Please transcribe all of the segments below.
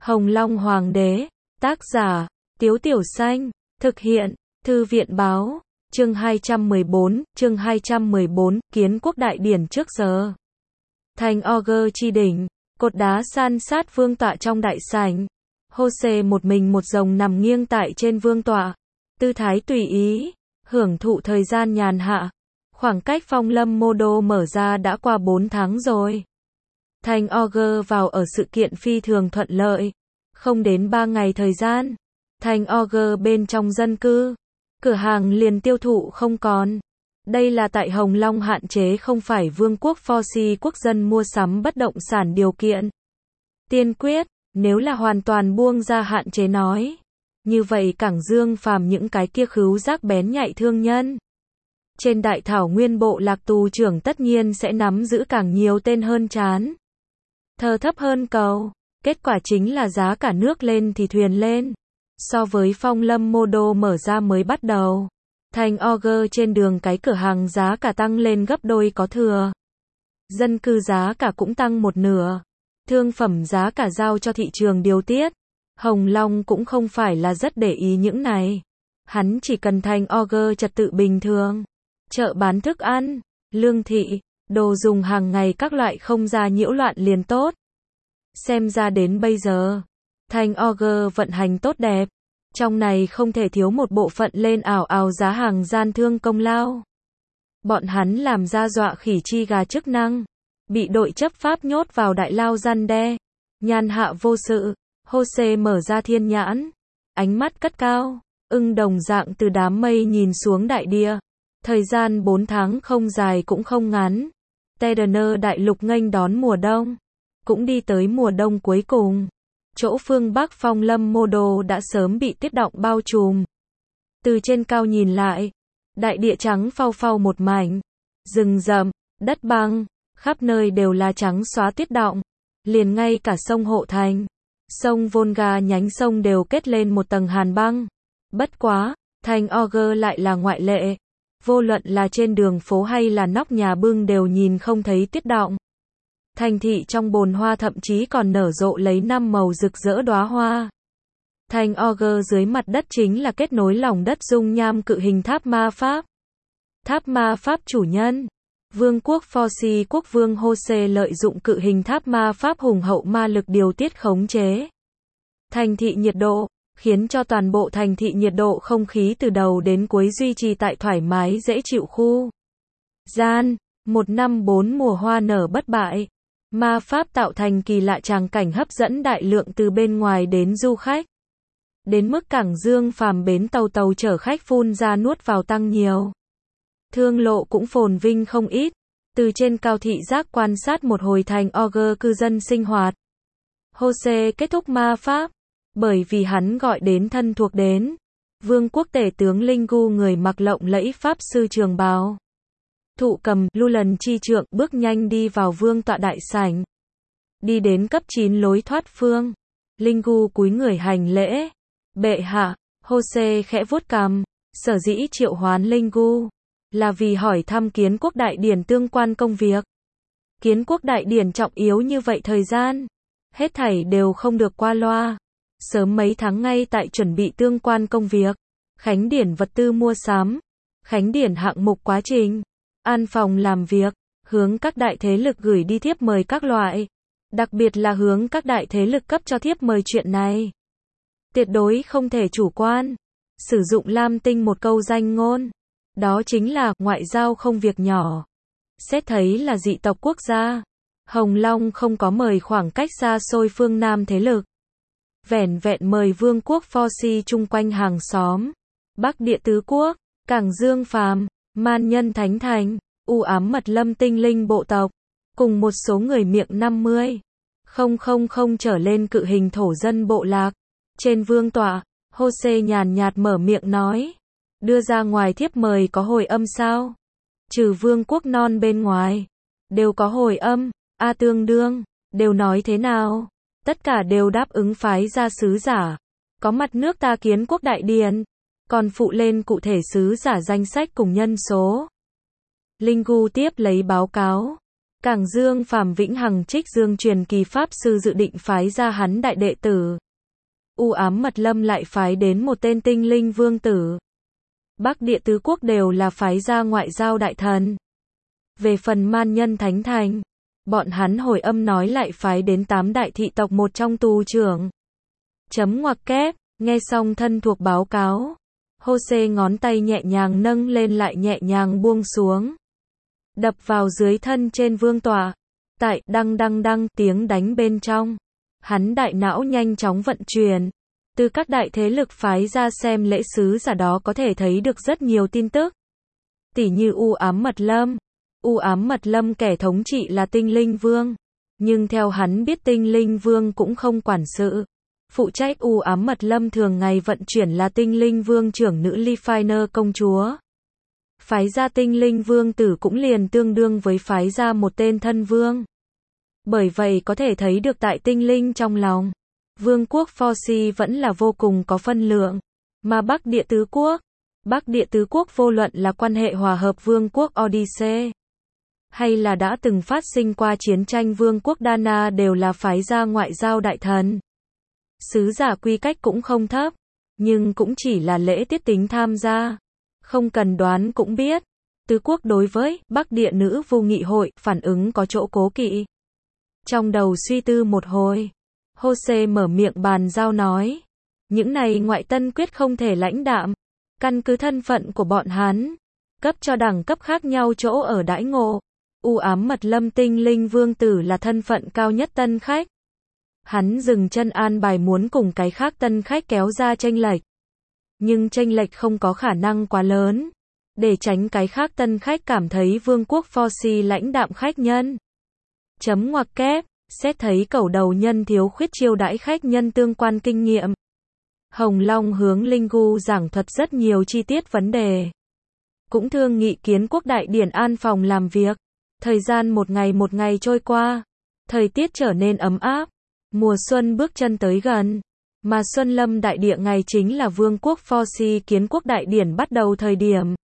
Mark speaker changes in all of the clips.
Speaker 1: Hồng Long Hoàng đế, tác giả, Tiếu Tiểu Xanh, thực hiện, Thư viện Báo, chương 214, Kiến quốc đại điển trước giờ. Thành Augur chi đỉnh, cột đá san sát vương tọa trong đại sảnh. Hô-xê một mình một rồng nằm nghiêng tại trên vương tọa, tư thái tùy ý, hưởng thụ thời gian nhàn hạ. Khoảng cách Phong Lâm Mô Đô mở ra đã qua 4 tháng rồi. Thành Augur vào ở sự kiện phi thường thuận lợi. Không đến 3 ngày thời gian, Thành Augur bên trong dân cư, cửa hàng liền tiêu thụ không còn. Đây là tại Hồng Long hạn chế không phải vương quốc Forci quốc dân mua sắm bất động sản điều kiện tiên quyết, nếu là hoàn toàn buông ra hạn chế nói. Như vậy Cảng Dương phàm những cái kia khứu giác bén nhạy thương nhân. Trên đại thảo nguyên bộ lạc tù trưởng tất nhiên sẽ nắm giữ càng nhiều tên hơn chán. Thờ thấp hơn cầu, kết quả chính là giá cả nước lên thì thuyền lên. So với Phong Lâm Mô Đô mở ra mới bắt đầu, Thành Augur trên đường cái cửa hàng giá cả tăng lên gấp đôi có thừa. Dân cư giá cả cũng tăng một nửa. Thương phẩm giá cả giao cho thị trường điều tiết. Hồng Long cũng không phải là rất để ý những này. Hắn chỉ cần Thành Augur trật tự bình thường. Chợ bán thức ăn, lương thị, đồ dùng hàng ngày các loại không ra nhiễu loạn liền tốt. Xem ra đến bây giờ, Thành Augur vận hành tốt đẹp. Trong này không thể thiếu một bộ phận lên ảo ảo giá hàng gian thương công lao. Bọn hắn làm ra dọa khỉ chi gà chức năng. Bị đội chấp pháp nhốt vào đại lao răn đe. Nhàn hạ vô sự, Hô-xê mở ra thiên nhãn. Ánh mắt cất cao, ưng đồng dạng từ đám mây nhìn xuống đại địa. Thời gian 4 tháng không dài cũng không ngắn. Tedener đại lục nghênh đón mùa đông. Cũng đi tới mùa đông cuối cùng. Chỗ phương Bắc Phong Lâm Mô Đô đã sớm bị tuyết động bao trùm. Từ trên cao nhìn lại, đại địa trắng phau phau một mảnh. Rừng rậm, đất băng, khắp nơi đều là trắng xóa tuyết động. Liền ngay cả sông Hộ Thành, sông Volga nhánh sông đều kết lên một tầng hàn băng. Bất quá, Thành Augur lại là ngoại lệ. Vô luận là trên đường phố hay là nóc nhà bưng đều nhìn không thấy tuyết động. Thành thị trong bồn hoa thậm chí còn nở rộ lấy 5 màu rực rỡ đóa hoa. Thành Augur dưới mặt đất chính là kết nối lòng đất dung nham cự hình tháp ma pháp. Tháp ma pháp chủ nhân, Vương quốc Forci quốc vương Hô-xê lợi dụng cự hình tháp ma pháp hùng hậu ma lực điều tiết khống chế thành thị nhiệt độ, khiến cho toàn bộ thành thị nhiệt độ không khí từ đầu đến cuối duy trì tại thoải mái dễ chịu khu gian. Một năm 4 mùa hoa nở bất bại. Ma pháp tạo thành kỳ lạ tràng cảnh hấp dẫn đại lượng từ bên ngoài đến du khách. Đến mức Cảng Dương phàm bến tàu chở khách phun ra nuốt vào tăng nhiều. Thương lộ cũng phồn vinh không ít. Từ trên cao thị giác quan sát một hồi Thành Augur cư dân sinh hoạt. Hô-xê kết thúc ma pháp. Bởi vì hắn gọi đến thân thuộc đến. Vương quốc tể tướng Lingu người mặc lộng lẫy pháp sư trường bào. Thụ cầm, Lulan chi trượng bước nhanh đi vào vương tọa đại sảnh. Đi đến cấp 9 lối thoát phương. Lingu cúi người hành lễ. Bệ hạ, Hô-xê khẽ vuốt cằm. Sở dĩ triệu hoán Lingu là vì hỏi thăm kiến quốc đại điển tương quan công việc. Kiến quốc đại điển trọng yếu như vậy thời gian. Hết thảy đều không được qua loa. Sớm mấy tháng ngay tại chuẩn bị tương quan công việc. Khánh điển vật tư mua sắm. Khánh điển hạng mục quá trình. An phòng làm việc. Hướng các đại thế lực gửi đi thiếp mời các loại. Đặc biệt là hướng các đại thế lực cấp cho thiếp mời chuyện này. Tuyệt đối không thể chủ quan. Sử dụng Lam Tinh một câu danh ngôn. Đó chính là ngoại giao không việc nhỏ. Xét thấy là dị tộc quốc gia. Hồng Long không có mời khoảng cách xa xôi phương Nam thế lực. Vẻn vẹn mời vương quốc Forci chung quanh hàng xóm. Bắc địa tứ quốc, Cảng Dương phàm, man nhân thánh thành, u ám mật lâm tinh linh bộ tộc. Cùng một số người miệng 50,000 trở lên cự hình thổ dân bộ lạc. Trên vương tọa, Hô-xê nhàn nhạt mở miệng nói. Đưa ra ngoài thiếp mời có hồi âm sao? Trừ vương quốc non bên ngoài. Đều có hồi âm, tương đương, đều nói thế nào? Tất cả đều đáp ứng phái ra sứ giả. Có mặt nước ta kiến quốc đại điển. Còn phụ lên cụ thể sứ giả danh sách cùng nhân số. Lingu tiếp lấy báo cáo. Cảng Dương Phàm Vĩnh Hằng trích Dương truyền kỳ pháp sư dự định phái ra hắn đại đệ tử. U ám mật lâm lại phái đến một tên tinh linh vương tử. Bắc địa tứ quốc đều là phái ra ngoại giao đại thần. Về phần man nhân thánh thành, bọn hắn hồi âm nói lại phái đến 8 đại thị tộc một trong tù trưởng. Chấm ngoặc kép, nghe xong thân thuộc báo cáo. Jose ngón tay nhẹ nhàng nâng lên lại nhẹ nhàng buông xuống. Đập vào dưới thân trên vương tọa. Tại đăng đăng đăng tiếng đánh bên trong. Hắn đại não nhanh chóng vận chuyển. Từ các đại thế lực phái ra xem lễ sứ giả đó có thể thấy được rất nhiều tin tức. Tỉ như U ám mật lâm. U ám mật lâm kẻ thống trị là tinh linh vương. Nhưng theo hắn biết tinh linh vương cũng không quản sự. Phụ trách U ám mật lâm thường ngày vận chuyển là tinh linh vương trưởng nữ Lifiner công chúa. Phái ra tinh linh vương tử cũng liền tương đương với phái ra một tên thân vương. Bởi vậy có thể thấy được tại tinh linh trong lòng, vương quốc Forci vẫn là vô cùng có phân lượng. Mà Bắc địa tứ quốc vô luận là quan hệ hòa hợp vương quốc Odyssey, hay là đã từng phát sinh qua chiến tranh vương quốc Dana đều là phái ra ngoại giao đại thần. Sứ giả quy cách cũng không thấp, nhưng cũng chỉ là lễ tiết tính tham gia. Không cần đoán cũng biết, tứ quốc đối với Bắc địa nữ vu nghị hội phản ứng có chỗ cố kỵ. Trong đầu suy tư một hồi, Jose mở miệng bàn giao nói, những này ngoại tân quyết không thể lãnh đạm, căn cứ thân phận của bọn hắn, cấp cho đẳng cấp khác nhau chỗ ở đãi ngộ. U ám mật lâm tinh linh vương tử là thân phận cao nhất tân khách. Hắn dừng chân an bài muốn cùng cái khác tân khách kéo ra chênh lệch. Nhưng chênh lệch không có khả năng quá lớn, để tránh cái khác tân khách cảm thấy vương quốc Forci lãnh đạm khách nhân. Chấm ngoặc kép, xét thấy cẩu đầu nhân thiếu khuyết chiêu đãi khách nhân tương quan kinh nghiệm. Hồng Long hướng Linh Gu giảng thuật rất nhiều chi tiết vấn đề. Cũng thương nghị kiến quốc đại điển an phòng làm việc. Thời gian một ngày trôi qua. Thời tiết trở nên ấm áp. Mùa xuân bước chân tới gần. Mà Xuân Lâm đại địa ngày chính là vương quốc Forci kiến quốc đại điển bắt đầu thời điểm.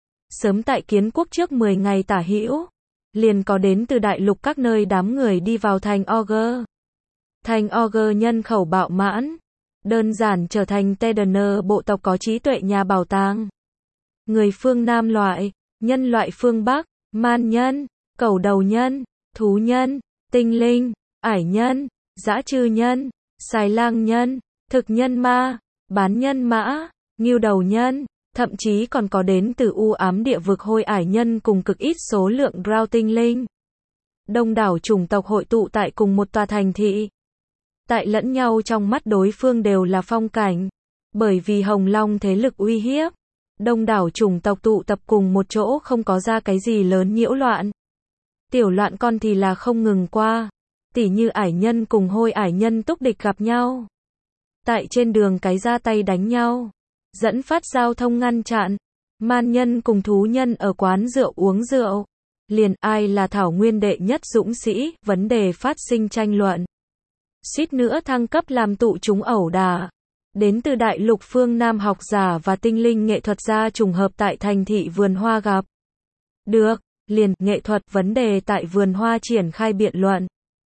Speaker 1: Sớm tại kiến quốc trước 10 ngày tả hữu, liền có đến từ đại lục các nơi đám người đi vào thành Augur. Thành Augur nhân khẩu bạo mãn, đơn giản trở thành Tedaner bộ tộc có trí tuệ nhà bảo tàng. Người phương Nam loại, nhân loại phương Bắc, man nhân, cẩu đầu nhân, thú nhân, tinh linh, ải nhân, dã trư nhân, xài lang nhân, thực nhân ma, bán nhân mã, ngưu đầu nhân, thậm chí còn có đến từ u ám địa vực hôi ải nhân cùng cực ít số lượng drow tinh linh. Đông đảo chủng tộc hội tụ tại cùng một tòa thành thị. Tại lẫn nhau trong mắt đối phương đều là phong cảnh. Bởi vì Hồng Long thế lực uy hiếp, đông đảo chủng tộc tụ tập cùng một chỗ không có ra cái gì lớn nhiễu loạn. Tiểu loạn con thì là không ngừng qua. Tỉ như ải nhân cùng hôi ải nhân túc địch gặp nhau. Tại trên đường cái ra tay đánh nhau. Dẫn phát giao thông ngăn chặn. Man nhân cùng thú nhân ở quán rượu uống rượu. Liền ai là thảo nguyên đệ nhất dũng sĩ, vấn đề phát sinh tranh luận. Suýt nữa thăng cấp làm tụ chúng ẩu đả. Đến từ đại lục phương Nam học giả và tinh linh nghệ thuật gia trùng hợp tại thành thị vườn hoa gặp. Được, liền, nghệ thuật vấn đề tại vườn hoa triển khai biện luận.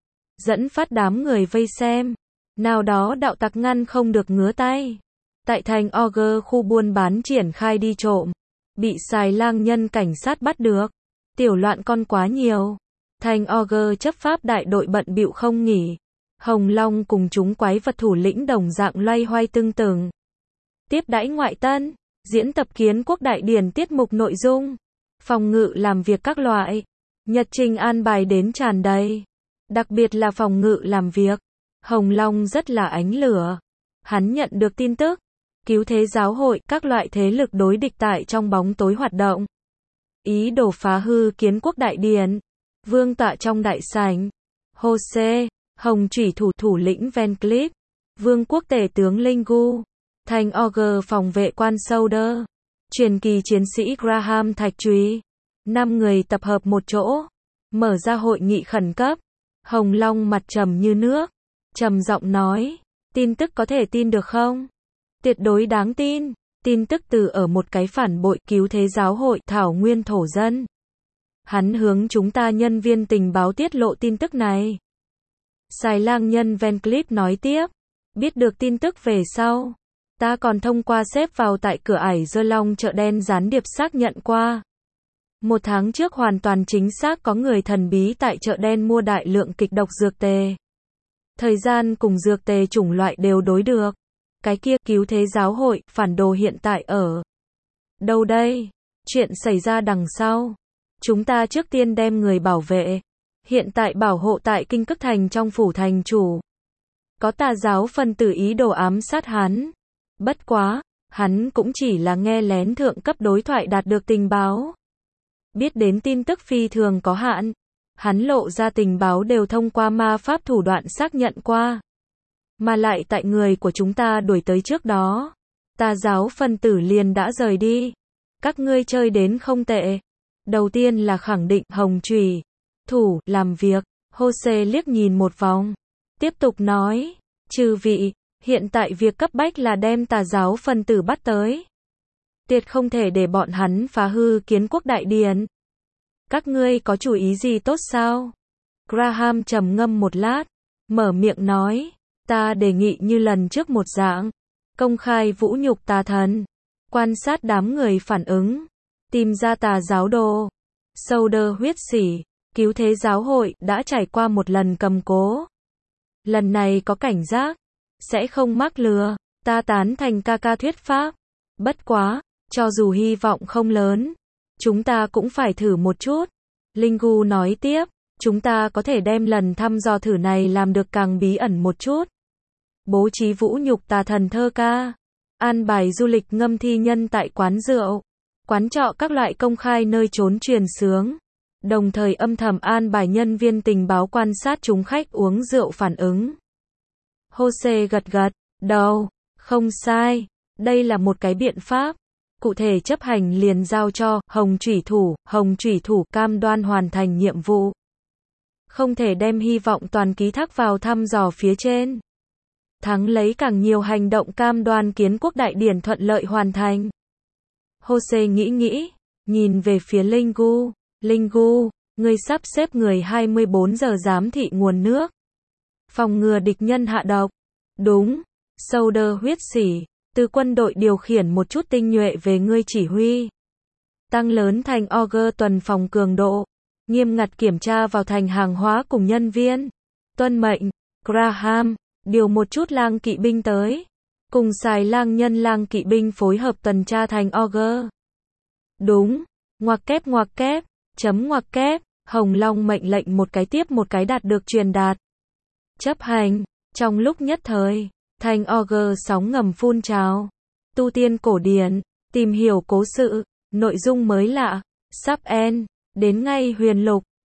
Speaker 1: Dẫn phát đám người vây xem. Nào đó đạo tặc ngăn không được ngứa tay. Tại thành Augur khu buôn bán triển khai đi trộm. Bị xài lang nhân cảnh sát bắt được. Tiểu loạn con quá nhiều. Thành Augur chấp pháp đại đội bận bịu không nghỉ. Hồng Long cùng chúng quái vật thủ lĩnh đồng dạng loay hoay tưng từng. Tiếp đãi ngoại tân. Diễn tập kiến quốc đại điển tiết mục nội dung. Phòng ngự làm việc các loại. Nhật trình an bài đến tràn đầy. Đặc biệt là phòng ngự làm việc. Hồng Long rất là ánh lửa. Hắn nhận được tin tức. Cứu thế giáo hội, các loại thế lực đối địch tại trong bóng tối hoạt động. Ý đồ phá hư kiến quốc đại điển. Vương tọa trong đại sảnh. Jose, Hồng Chủy thủ lĩnh Van Cleef. Vương quốc tể tướng Linh Gu. Thành Augur phòng vệ quan Solder. Truyền kỳ chiến sĩ Graham Thạch Trúy. 5 người tập hợp một chỗ. Mở ra hội nghị khẩn cấp. Hồng Long mặt trầm như nước. Trầm giọng nói. Tin tức có thể tin được không? Tuyệt đối đáng tin. Tin tức từ ở một cái phản bội cứu thế giáo hội thảo nguyên thổ dân. Hắn hướng chúng ta nhân viên tình báo tiết lộ tin tức này. Xài lang nhân Van Cleef nói tiếp. Biết được tin tức về sau. Ta còn thông qua xếp vào tại cửa ải Dơ Long chợ đen gián điệp xác nhận qua. 1 tháng trước hoàn toàn chính xác có người thần bí tại chợ đen mua đại lượng kịch độc dược tề. Thời gian cùng dược tề chủng loại đều đối được. Cái kia cứu thế giáo hội, phản đồ hiện tại ở đâu đây? Chuyện xảy ra đằng sau. Chúng ta trước tiên đem người bảo vệ. Hiện tại bảo hộ tại Kinh Cức Thành trong phủ thành chủ. Có tà giáo phân tử ý đồ ám sát hắn. Bất quá, hắn cũng chỉ là nghe lén thượng cấp đối thoại đạt được tình báo. Biết đến tin tức phi thường có hạn. Hắn lộ ra tình báo đều thông qua ma pháp thủ đoạn xác nhận qua. Mà lại tại người của chúng ta đuổi tới trước đó. Tà giáo phân tử liền đã rời đi. Các ngươi chơi đến không tệ. Đầu tiên là khẳng định Hồng Chủy thủ làm việc. Jose liếc nhìn một vòng. Tiếp tục nói. Chư vị, hiện tại việc cấp bách là đem tà giáo phân tử bắt tới. Tuyệt không thể để bọn hắn phá hư Kiến Quốc Đại Điện. Các ngươi có chủ ý gì tốt sao? Graham trầm ngâm một lát. Mở miệng nói. Ta đề nghị như lần trước một dạng. Công khai vũ nhục tà thần. Quan sát đám người phản ứng. Tìm ra tà giáo đồ. Solder huyết sỉ. Cứu thế giáo hội đã trải qua một lần cầm cố. Lần này có cảnh giác. Sẽ không mắc lừa. Ta tán thành ca thuyết pháp. Bất quá, cho dù hy vọng không lớn. Chúng ta cũng phải thử một chút. Lingu nói tiếp. Chúng ta có thể đem lần thăm dò thử này làm được càng bí ẩn một chút. Bố trí vũ nhục tà thần thơ ca. An bài du lịch ngâm thi nhân tại quán rượu. Quán trọ các loại công khai nơi trốn truyền sướng. Đồng thời âm thầm an bài nhân viên tình báo quan sát chúng khách uống rượu phản ứng. Jose gật gật đầu. Không sai. Đây là một cái biện pháp. Cụ thể chấp hành liền giao cho Hồng Chủy thủ cam đoan hoàn thành nhiệm vụ. Không thể đem hy vọng toàn ký thác vào thăm dò phía trên. Thắng lấy càng nhiều hành động cam đoan Kiến Quốc Đại Điển thuận lợi hoàn thành. Jose nghĩ, nhìn về phía Lingu. Lingu, ngươi sắp xếp người 24 giờ giám thị nguồn nước. Phòng ngừa địch nhân hạ độc. Đúng. Solder huyết sỉ. Từ quân đội điều khiển một chút tinh nhuệ về ngươi chỉ huy. Tăng lớn thành Auger tuần phòng cường độ. Nghiêm ngặt kiểm tra vào thành hàng hóa cùng nhân viên. Tuân mệnh. Graham, điều một chút lang kỵ binh tới. Cùng xài lang nhân lang kỵ binh phối hợp tuần tra thành Auger. Đúng. Ngoặc kép. Chấm ngoặc kép. Hồng Long mệnh lệnh một cái tiếp một cái đạt được truyền đạt. Chấp hành. Trong lúc nhất thời, thành Auger sóng ngầm phun trào. Tu tiên cổ điển, tìm hiểu cố sự, nội dung mới lạ, sắp end, đến ngay huyền lục.